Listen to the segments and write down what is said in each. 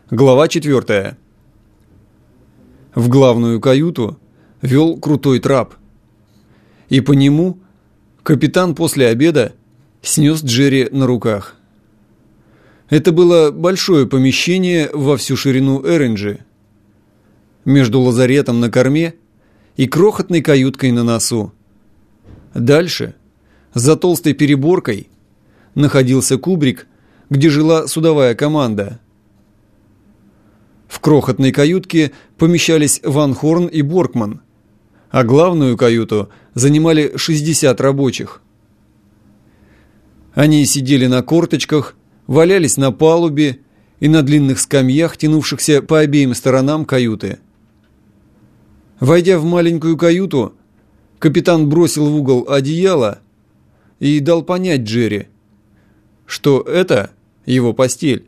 Глава 4. В главную каюту вел крутой трап, и по нему капитан после обеда снес Джерри на руках. Это было большое помещение во всю ширину Эринджи, между лазаретом на корме и крохотной каюткой на носу. Дальше, за толстой переборкой, находился кубрик, где жила судовая команда. В крохотной каютке помещались Ван Хорн и Боркман, а главную каюту занимали 60 рабочих. Они сидели на корточках, валялись на палубе и на длинных скамьях, тянувшихся по обеим сторонам каюты. Войдя в маленькую каюту, капитан бросил в угол одеяло и дал понять Джерри, что это его постель.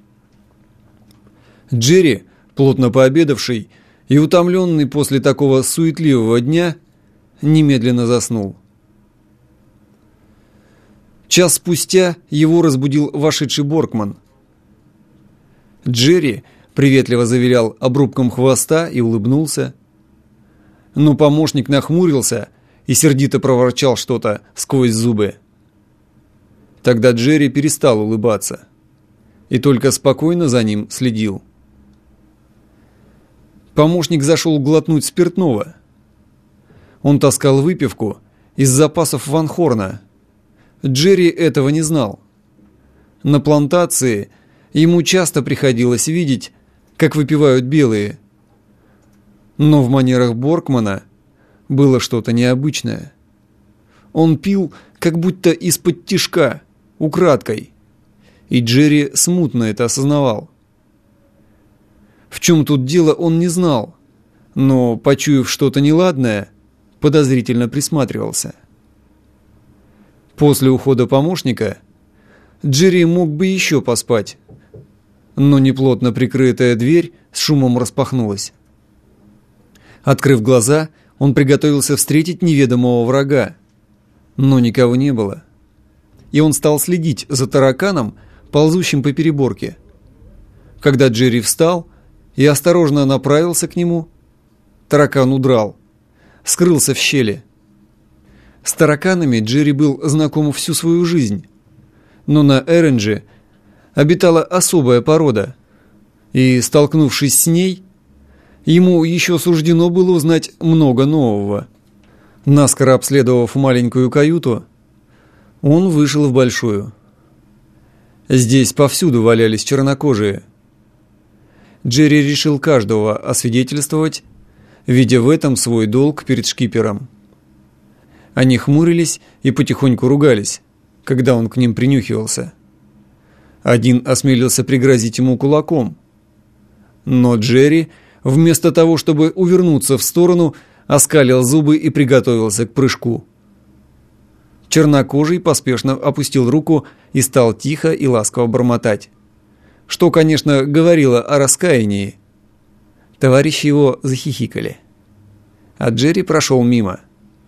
Джерри, плотно пообедавший и утомленный после такого суетливого дня, немедленно заснул. Час спустя его разбудил вошедший Боркман. Джерри приветливо завилял обрубком хвоста и улыбнулся. Но помощник нахмурился и сердито проворчал что-то сквозь зубы. Тогда Джерри перестал улыбаться и только спокойно за ним следил. Помощник зашел глотнуть спиртного. Он таскал выпивку из запасов Ван Хорна. Джерри этого не знал. На плантации ему часто приходилось видеть, как выпивают белые. Но в манерах Боркмана было что-то необычное. Он пил как будто из-под тишка, украдкой, и Джерри смутно это осознавал. В чем тут дело, он не знал, но, почуяв что-то неладное, подозрительно присматривался. После ухода помощника Джерри мог бы еще поспать, но неплотно прикрытая дверь с шумом распахнулась. Открыв глаза, он приготовился встретить неведомого врага, но никого не было, и он стал следить за тараканом, ползущим по переборке. Когда Джерри встал и осторожно направился к нему, таракан удрал, скрылся в щели. С тараканами Джерри был знаком всю свою жизнь, но на Эринджи обитала особая порода, и, столкнувшись с ней, ему еще суждено было узнать много нового. Наскоро обследовав маленькую каюту, он вышел в большую. Здесь повсюду валялись чернокожие. Джерри решил каждого освидетельствовать, видя в этом свой долг перед шкипером. Они хмурились и потихоньку ругались, когда он к ним принюхивался. Один осмелился пригрозить ему кулаком. Но Джерри, вместо того, чтобы увернуться в сторону, оскалил зубы и приготовился к прыжку. Чернокожий поспешно опустил руку и стал тихо и ласково бормотать, что, конечно, говорило о раскаянии. Товарищи его захихикали, а Джерри прошел мимо.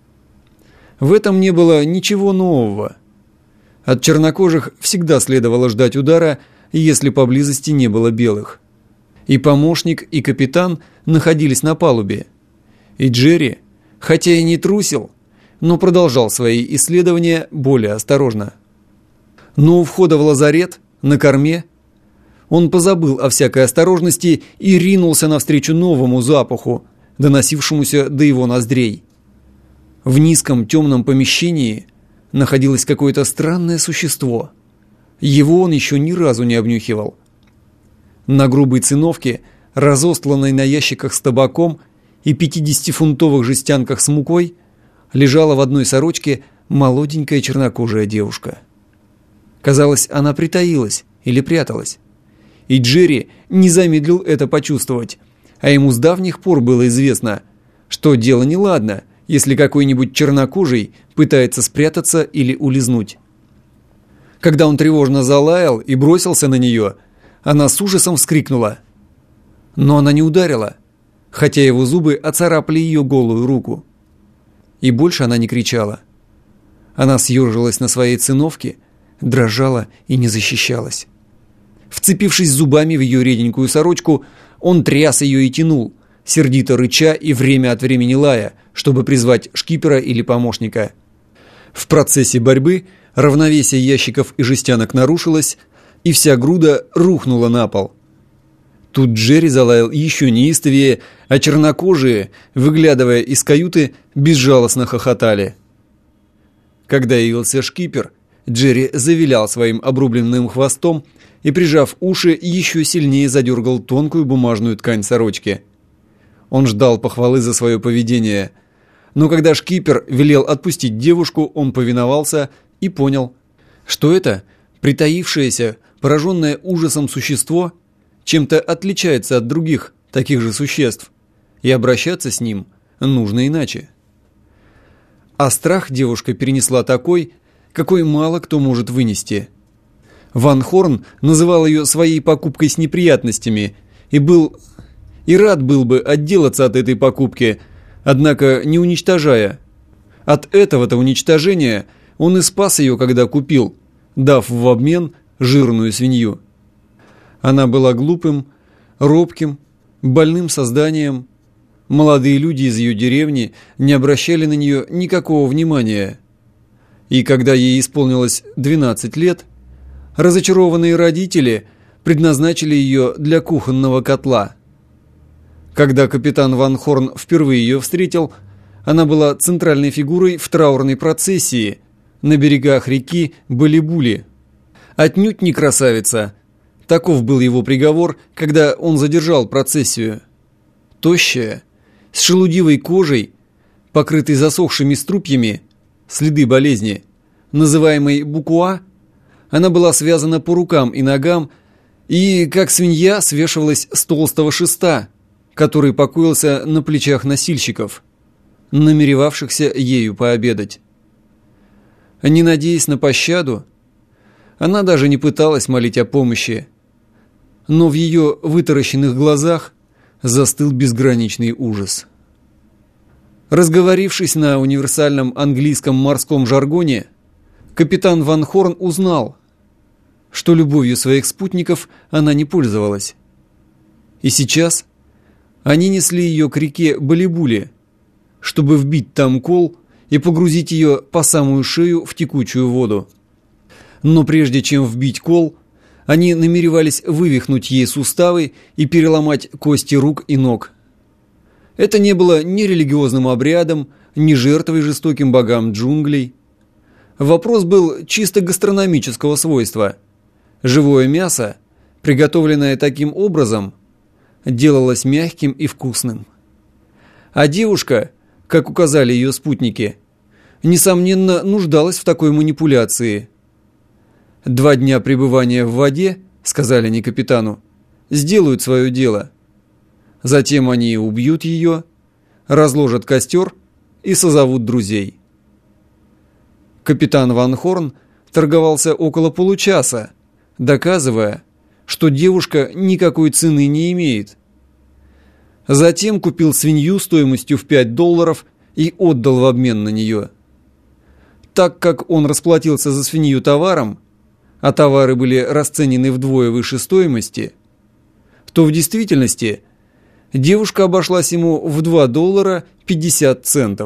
В этом не было ничего нового. От чернокожих всегда следовало ждать удара, если поблизости не было белых. И помощник, и капитан находились на палубе. И Джерри, хотя и не трусил, но продолжал свои исследования более осторожно. Но у входа в лазарет, на корме, он позабыл о всякой осторожности и ринулся навстречу новому запаху, доносившемуся до его ноздрей. В низком темном помещении находилось какое-то странное существо. Его он еще ни разу не обнюхивал. На грубой циновке, разостланной на ящиках с табаком и 50-фунтовых жестянках с мукой, лежала в одной сорочке молоденькая чернокожая девушка. Казалось, она притаилась или пряталась. И Джерри не замедлил это почувствовать, а ему с давних пор было известно, что дело неладно, если какой-нибудь чернокожий пытается спрятаться или улизнуть. Когда он тревожно залаял и бросился на нее, она с ужасом вскрикнула. Но она не ударила, хотя его зубы оцарапали ее голую руку. И больше она не кричала. Она съежилась на своей циновке, дрожала и не защищалась. Вцепившись зубами в ее реденькую сорочку, он тряс ее и тянул, сердито рыча и время от времени лая, чтобы призвать шкипера или помощника. В процессе борьбы равновесие ящиков и жестянок нарушилось, и вся груда рухнула на пол. Тут Джерри залаял еще неистовее, а чернокожие, выглядывая из каюты, безжалостно хохотали. Когда явился шкипер, Джерри завилял своим обрубленным хвостом и, прижав уши, еще сильнее задергал тонкую бумажную ткань сорочки. Он ждал похвалы за свое поведение, но когда шкипер велел отпустить девушку, он повиновался и понял, что это притаившееся, пораженное ужасом существо чем-то отличается от других таких же существ, и обращаться с ним нужно иначе. А страх девушка перенесла такой, какой мало кто может вынести. Ван Хорн называл ее своей покупкой с неприятностями и рад был бы отделаться от этой покупки, однако не уничтожая. От этого-то уничтожения он и спас ее, когда купил, дав в обмен жирную свинью. Она была глупым, робким, больным созданием. Молодые люди из ее деревни не обращали на нее никакого внимания. И когда ей исполнилось 12 лет, разочарованные родители предназначили ее для кухонного котла. Когда капитан Ван Хорн впервые ее встретил, она была центральной фигурой в траурной процессии на берегах реки Балибули. Отнюдь не красавица. Таков был его приговор, когда он задержал процессию. Тощая, с шелудивой кожей, покрытой засохшими струпьями, следы болезни, называемой букуа, она была связана по рукам и ногам и, как свинья, свешивалась с толстого шеста, который покоился на плечах носильщиков, намеревавшихся ею пообедать. Не надеясь на пощаду, она даже не пыталась молить о помощи, но в ее вытаращенных глазах застыл безграничный ужас. Разговорившись на универсальном английском морском жаргоне, капитан Ван Хорн узнал, что любовью своих спутников она не пользовалась. И сейчас они несли ее к реке Балибули, чтобы вбить там кол и погрузить ее по самую шею в текучую воду. Но прежде чем вбить кол, они намеревались вывихнуть ей суставы и переломать кости рук и ног. Это не было ни религиозным обрядом, ни жертвой жестоким богам джунглей. Вопрос был чисто гастрономического свойства. Живое мясо, приготовленное таким образом, делалось мягким и вкусным. А девушка, как указали ее спутники, несомненно нуждалась в такой манипуляции. 2 дня пребывания в воде, сказали они капитану, сделают свое дело. Затем они убьют ее, разложат костер и созовут друзей. Капитан Ван Хорн торговался около получаса, доказывая, что девушка никакой цены не имеет. Затем купил свинью стоимостью в $5 и отдал в обмен на нее. Так как он расплатился за свинью товаром, а товары были расценены вдвое выше стоимости, то в действительности девушка обошлась ему в $2.50.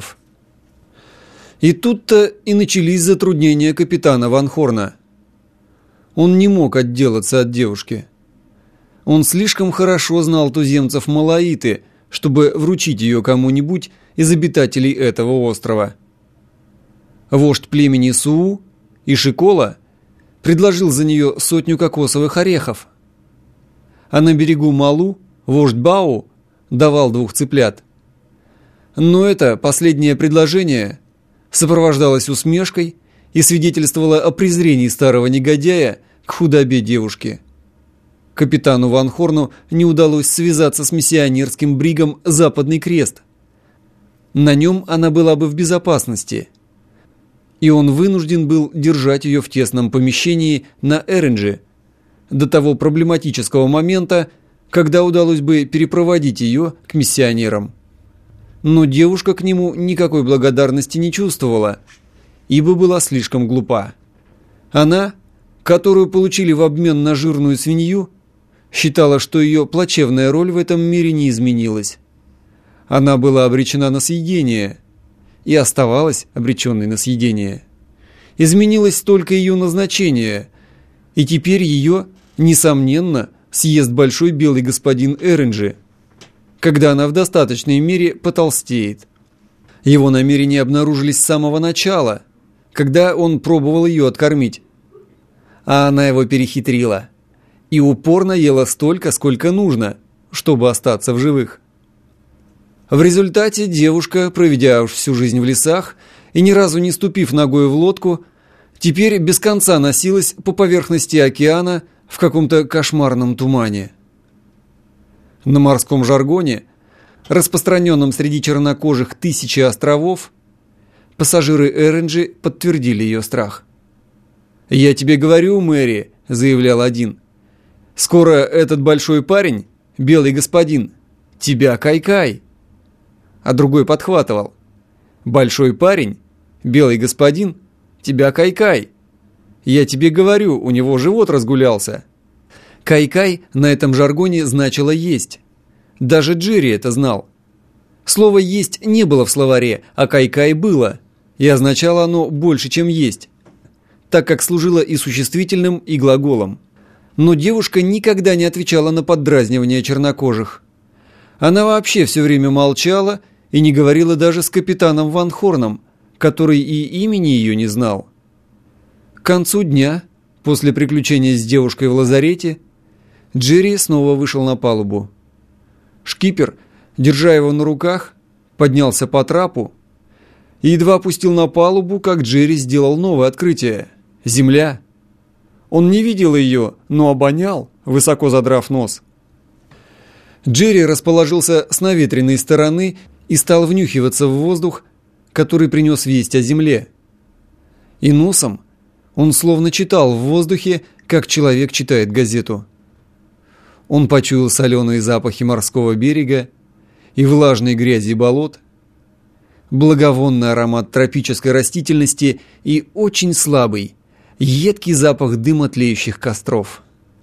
И тут-то и начались затруднения капитана Ван Хорна. Он не мог отделаться от девушки. Он слишком хорошо знал туземцев Малаиты, чтобы вручить ее кому-нибудь из обитателей этого острова. Вождь племени Суу, Ишикола, предложил за нее 100 кокосовых орехов. А на берегу Малу вождь Бау давал 2 цыплят. Но это последнее предложение сопровождалось усмешкой и свидетельствовало о презрении старого негодяя к худобе девушки. Капитану Ван Хорну не удалось связаться с миссионерским бригом «Западный крест». На нем она была бы в безопасности, и он вынужден был держать ее в тесном помещении на Эринджи до того проблематического момента, когда удалось бы перепроводить ее к миссионерам. Но девушка к нему никакой благодарности не чувствовала, ибо была слишком глупа. Она, которую получили в обмен на жирную свинью, считала, что ее плачевная роль в этом мире не изменилась. Она была обречена на съедение и оставалась обреченной на съедение. Изменилось только ее назначение, и теперь ее, несомненно, съест большой белый господин Эренджи, когда она в достаточной мере потолстеет. Его намерения обнаружились с самого начала, когда он пробовал ее откормить. А она его перехитрила и упорно ела столько, сколько нужно, чтобы остаться в живых. В результате девушка, проведя всю жизнь в лесах и ни разу не ступив ногой в лодку, теперь без конца носилась по поверхности океана в каком-то кошмарном тумане. На морском жаргоне, распространенном среди чернокожих тысячи островов, пассажиры Эренджи подтвердили ее страх. «Я тебе говорю, Мэри», — заявлял один, — «скоро этот большой парень, белый господин, тебя кай-кай». А другой подхватывал: «Большой парень, белый господин, тебя кай-кай. Я тебе говорю, у него живот разгулялся». Кай-кай на этом жаргоне значило «есть». Даже Джерри это знал. Слово «есть» не было в словаре, а «кай-кай» было, и означало оно больше, чем «есть», так как служило и существительным, и глаголом. Но девушка никогда не отвечала на поддразнивания чернокожих. Она вообще все время молчала и не говорила даже с капитаном Ван Хорном, который и имени ее не знал. К концу дня, после приключения с девушкой в лазарете, Джерри снова вышел на палубу. Шкипер, держа его на руках, поднялся по трапу и едва опустил на палубу, как Джерри сделал новое открытие – земля. Он не видел ее, но обонял, высоко задрав нос. Джерри расположился с наветренной стороны и стал внюхиваться в воздух, который принес весть о земле. И носом он словно читал в воздухе, как человек читает газету. Он почуял соленые запахи морского берега и влажной грязи болот, благовонный аромат тропической растительности и очень слабый, едкий запах дыма тлеющих костров.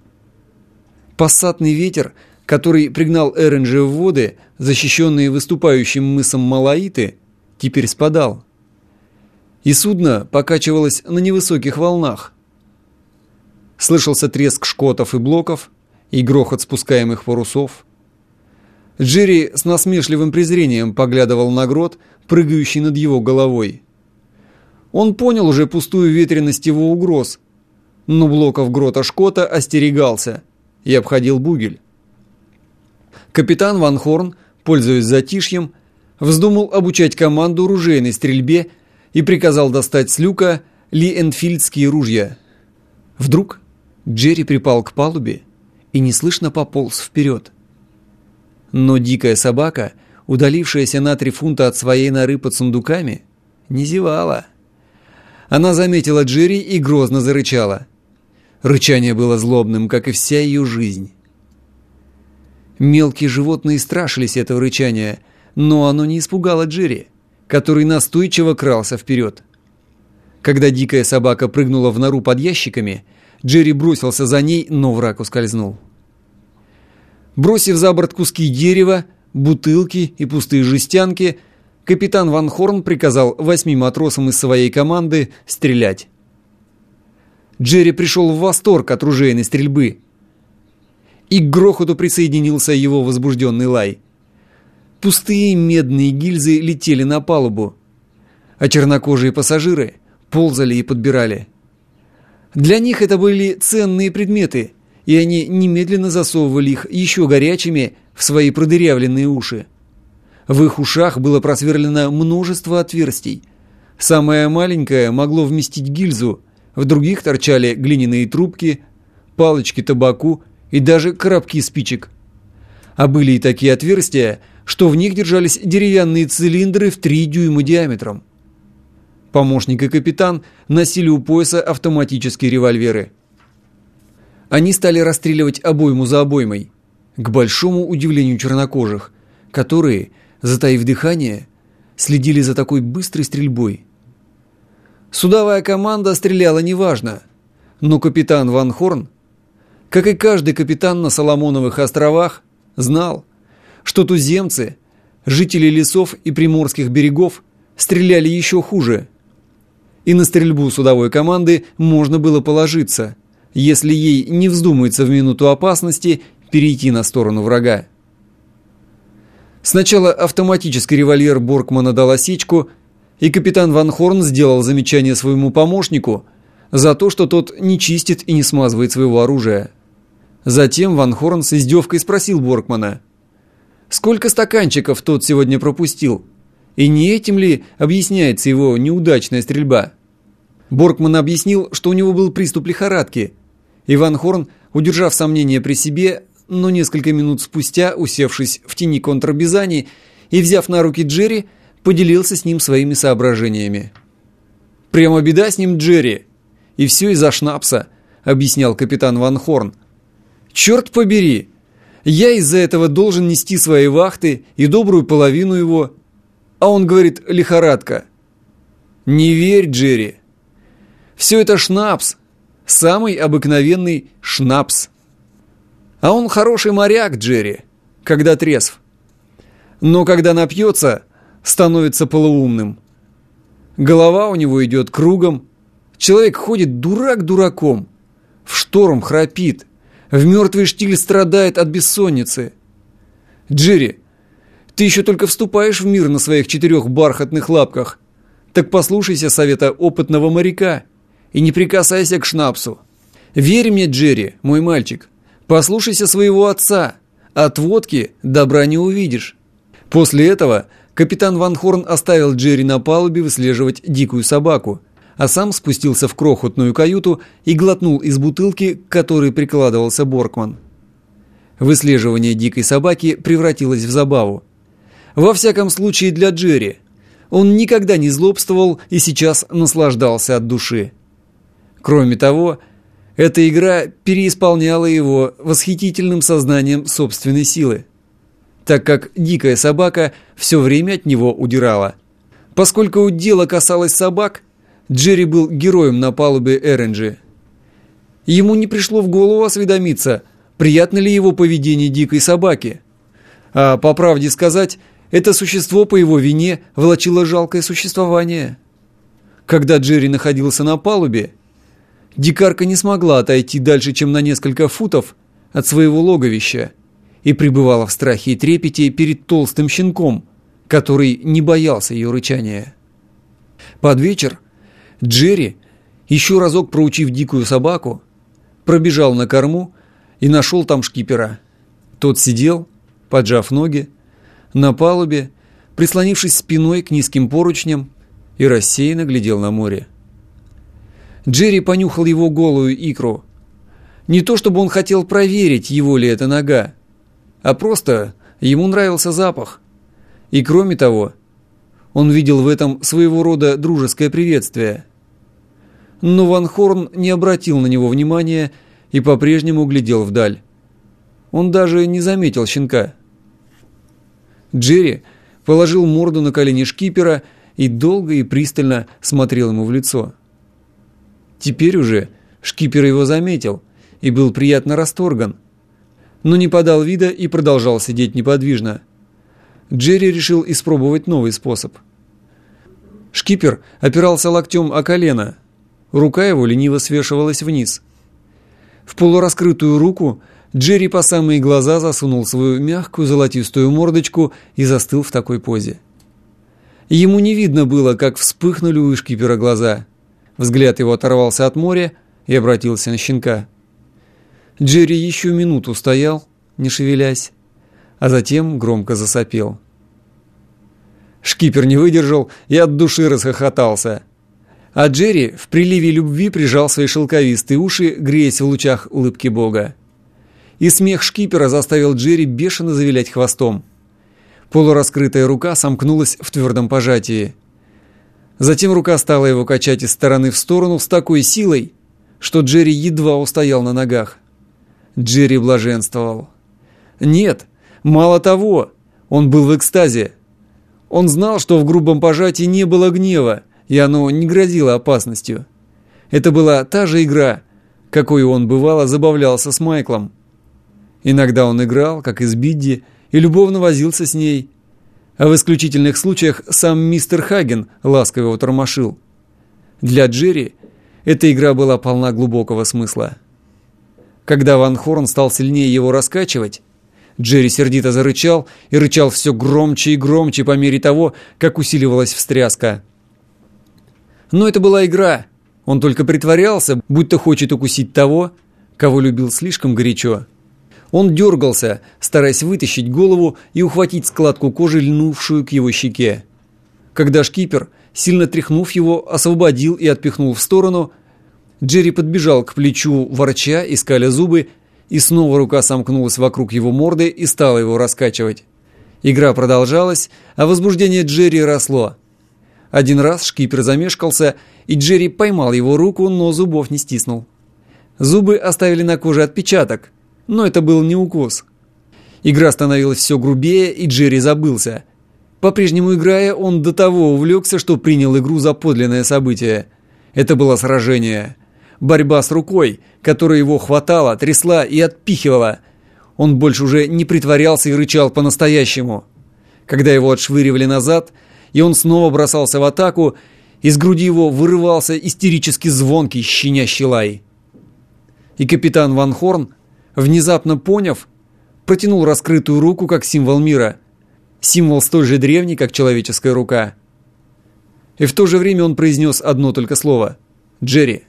Пассатный ветер, который пригнал Эренджи в воды, защищенные выступающим мысом Малаиты, теперь спадал. И судно покачивалось на невысоких волнах. Слышался треск шкотов и блоков и грохот спускаемых парусов. Джерри с насмешливым презрением поглядывал на грот, прыгающий над его головой. Он понял уже пустую ветренность его угроз, но блоков грота Шкота остерегался и обходил бугель. Капитан Ван Хорн, пользуясь затишьем, вздумал обучать команду ружейной стрельбе и приказал достать с люка Ли-Энфильдские ружья. Вдруг Джерри припал к палубе и неслышно пополз вперед. Но дикая собака, удалившаяся на 3 фунта от своей норы под сундуками, не зевала. Она заметила Джерри и грозно зарычала. Рычание было злобным, как и вся ее жизнь. Мелкие животные страшились этого рычания, но оно не испугало Джерри, который настойчиво крался вперед. Когда дикая собака прыгнула в нору под ящиками, Джерри бросился за ней, но враг ускользнул. Бросив за борт куски дерева, бутылки и пустые жестянки, капитан Ван Хорн приказал 8 матросам из своей команды стрелять. Джерри пришел в восторг от ружейной стрельбы, и к грохоту присоединился его возбужденный лай. Пустые медные гильзы летели на палубу, а чернокожие пассажиры ползали и подбирали. Для них это были ценные предметы, и они немедленно засовывали их еще горячими в свои продырявленные уши. В их ушах было просверлено множество отверстий. Самое маленькое могло вместить гильзу, в других торчали глиняные трубки, палочки табаку и даже коробки спичек. А были и такие отверстия, что в них держались деревянные цилиндры в 3 дюйма диаметром. Помощник и капитан носили у пояса автоматические револьверы. Они стали расстреливать обойму за обоймой, к большому удивлению чернокожих, которые, затаив дыхание, следили за такой быстрой стрельбой. Судовая команда стреляла неважно, Но капитан Ван Хорн, как и каждый капитан на Соломоновых островах, знал, что туземцы, жители лесов и приморских берегов, стреляли еще хуже. И на стрельбу судовой команды можно было положиться, если ей не вздумается в минуту опасности перейти на сторону врага. Сначала автоматический револьвер Боркмана дал осечку, и капитан Ван Хорн сделал замечание своему помощнику за то, что тот не чистит и не смазывает своего оружия. Затем Ван Хорн с издевкой спросил Боркмана, сколько стаканчиков тот сегодня пропустил, и не этим ли объясняется его неудачная стрельба. Боркман объяснил, что у него был приступ лихорадки, и Ван Хорн, удержав сомнения при себе, но несколько минут спустя, усевшись в тени контрабизани и взяв на руки Джерри, поделился с ним своими соображениями. «Прямо беда с ним, Джерри, и все из-за шнапса», — объяснял капитан Ван Хорн. «Черт побери, я из-за этого должен нести свои вахты и добрую половину его, а он говорит лихорадка. Не верь, Джерри, все это шнапс, самый обыкновенный шнапс. А он хороший моряк, Джерри, когда трезв. Но когда напьется, становится полуумным. Голова у него идет кругом, человек ходит дурак дураком, в шторм храпит, в мертвый штиль страдает от бессонницы. Джерри, ты еще только вступаешь в мир на своих 4 бархатных лапках, так послушайся совета опытного моряка и не прикасайся к шнапсу. Верь мне, Джерри, мой мальчик, послушайся своего отца, от водки добра не увидишь». После этого капитан Ван Хорн оставил Джерри на палубе выслеживать дикую собаку, а сам спустился в крохотную каюту и глотнул из бутылки, к которой прикладывался Боркман. Выслеживание дикой собаки превратилось в забаву. Во всяком случае для Джерри. Он никогда не злобствовал и сейчас наслаждался от души. Кроме того, эта игра переисполняла его восхитительным сознанием собственной силы, так как дикая собака все время от него удирала. Поскольку дело касалось собак, Джерри был героем на палубе Эренджи. Ему не пришло в голову осведомиться, приятно ли его поведение дикой собаки. А по правде сказать, это существо по его вине влачило жалкое существование. Когда Джерри находился на палубе, дикарка не смогла отойти дальше, чем на несколько футов от своего логовища, и пребывала в страхе и трепете перед толстым щенком, который не боялся ее рычания. Под вечер Джерри, еще разок проучив дикую собаку, пробежал на корму и нашел там шкипера. Тот сидел, поджав ноги, на палубе, прислонившись спиной к низким поручням, и рассеянно глядел на море. Джерри понюхал его голую икру. Не то чтобы он хотел проверить, его ли это нога, а просто ему нравился запах. И кроме того, он видел в этом своего рода дружеское приветствие. Но Ван Хорн не обратил на него внимания и по-прежнему глядел вдаль. Он даже не заметил щенка. Джерри положил морду на колени шкипера и долго и пристально смотрел ему в лицо. Теперь уже шкипер его заметил и был приятно расторган, но не подал вида и продолжал сидеть неподвижно. Джерри решил испробовать новый способ. Шкипер опирался локтем о колено, рука его лениво свешивалась вниз. В полураскрытую руку Джерри по самые глаза засунул свою мягкую золотистую мордочку и застыл в такой позе. Ему не видно было, как вспыхнули у шкипера глаза. Взгляд его оторвался от моря и обратился на щенка. Джерри еще минуту стоял, не шевелясь, а затем громко засопел. Шкипер не выдержал и от души расхохотался. А Джерри в приливе любви прижал свои шелковистые уши, греясь в лучах улыбки Бога. И смех шкипера заставил Джерри бешено завилять хвостом. Полураскрытая рука сомкнулась в твердом пожатии. Затем рука стала его качать из стороны в сторону с такой силой, что Джерри едва устоял на ногах. Джерри блаженствовал. Нет, мало того, он был в экстазе. Он знал, что в грубом пожатии не было гнева, и оно не грозило опасностью. Это была та же игра, какой он, бывало, забавлялся с Майклом. Иногда он играл, как из Бидди, и любовно возился с ней, а в исключительных случаях сам мистер Хаген ласково его тормошил. Для Джерри эта игра была полна глубокого смысла. Когда Ван Хорн стал сильнее его раскачивать, Джерри сердито зарычал и рычал все громче и громче по мере того, как усиливалась встряска. Но это была игра. Он только притворялся, будто хочет укусить того, кого любил слишком горячо. Он дергался, стараясь вытащить голову и ухватить складку кожи, льнувшую к его щеке. Когда шкипер, сильно тряхнув его, освободил и отпихнул в сторону, Джерри подбежал к плечу, ворча и скаля зубы, и снова рука сомкнулась вокруг его морды и стала его раскачивать. Игра продолжалась, а возбуждение Джерри росло. Один раз шкипер замешкался, и Джерри поймал его руку, но зубов не стиснул. Зубы оставили на коже отпечаток, но это был не укус. Игра становилась все грубее, и Джерри забылся. По-прежнему играя, он до того увлекся, что принял игру за подлинное событие. Это было сражение. Борьба с рукой, которая его хватала, трясла и отпихивала. Он больше уже не притворялся и рычал по-настоящему. Когда его отшвыривали назад, и он снова бросался в атаку, из груди его вырывался истерически звонкий щенящий лай. И капитан Ван Хорн, внезапно поняв, протянул раскрытую руку как символ мира. Символ столь же древний, как человеческая рука. И в то же время он произнес одно только слово – «Джерри».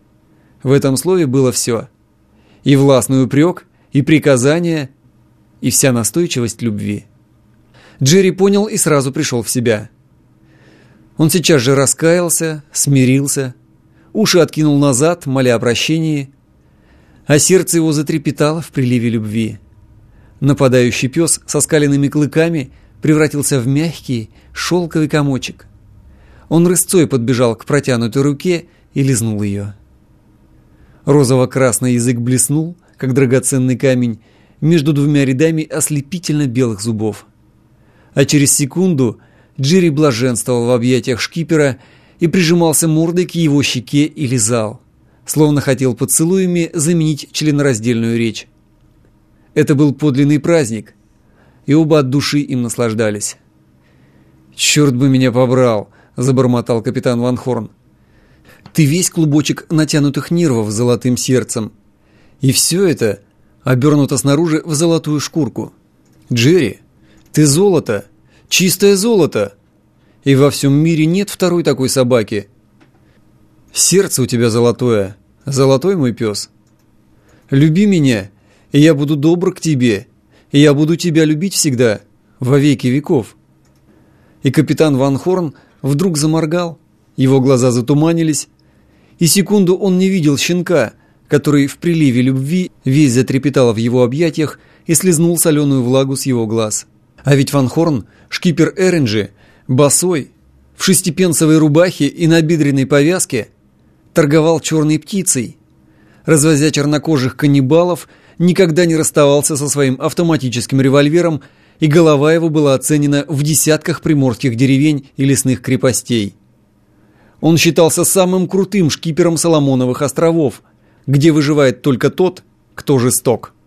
В этом слове было все. И властный упрек, и приказание, и вся настойчивость любви. Джерри понял и сразу пришел в себя. Он сейчас же раскаялся, смирился, уши откинул назад, моля о прощении, а сердце его затрепетало в приливе любви. Нападающий пес со скаленными клыками превратился в мягкий, шелковый комочек. Он рысцой подбежал к протянутой руке и лизнул ее. Розово-красный язык блеснул, как драгоценный камень, между двумя рядами ослепительно белых зубов. А через секунду Джерри блаженствовал в объятиях шкипера и прижимался мордой к его щеке и лизал, словно хотел поцелуями заменить членораздельную речь. Это был подлинный праздник, и оба от души им наслаждались. «Черт бы меня побрал!» – забормотал капитан Ван Хорн. «Ты весь клубочек натянутых нервов с золотым сердцем. И все это обернуто снаружи в золотую шкурку. Джерри, ты золото, чистое золото. И во всем мире нет второй такой собаки. Сердце у тебя золотое, золотой мой пес. Люби меня, и я буду добр к тебе, и я буду тебя любить всегда, во веки веков». И капитан Ван Хорн вдруг заморгал, его глаза затуманились, и секунду он не видел щенка, который в приливе любви весь затрепетал в его объятиях и слизнул соленую влагу с его глаз. А ведь Ван Хорн, шкипер Эринджи, босой, в шестипенсовой рубахе и набедренной повязке, торговал черной птицей. Развозя чернокожих каннибалов, никогда не расставался со своим автоматическим револьвером, и голова его была оценена в десятках приморских деревень и лесных крепостей. Он считался самым крутым шкипером Соломоновых островов, где выживает только тот, кто жесток.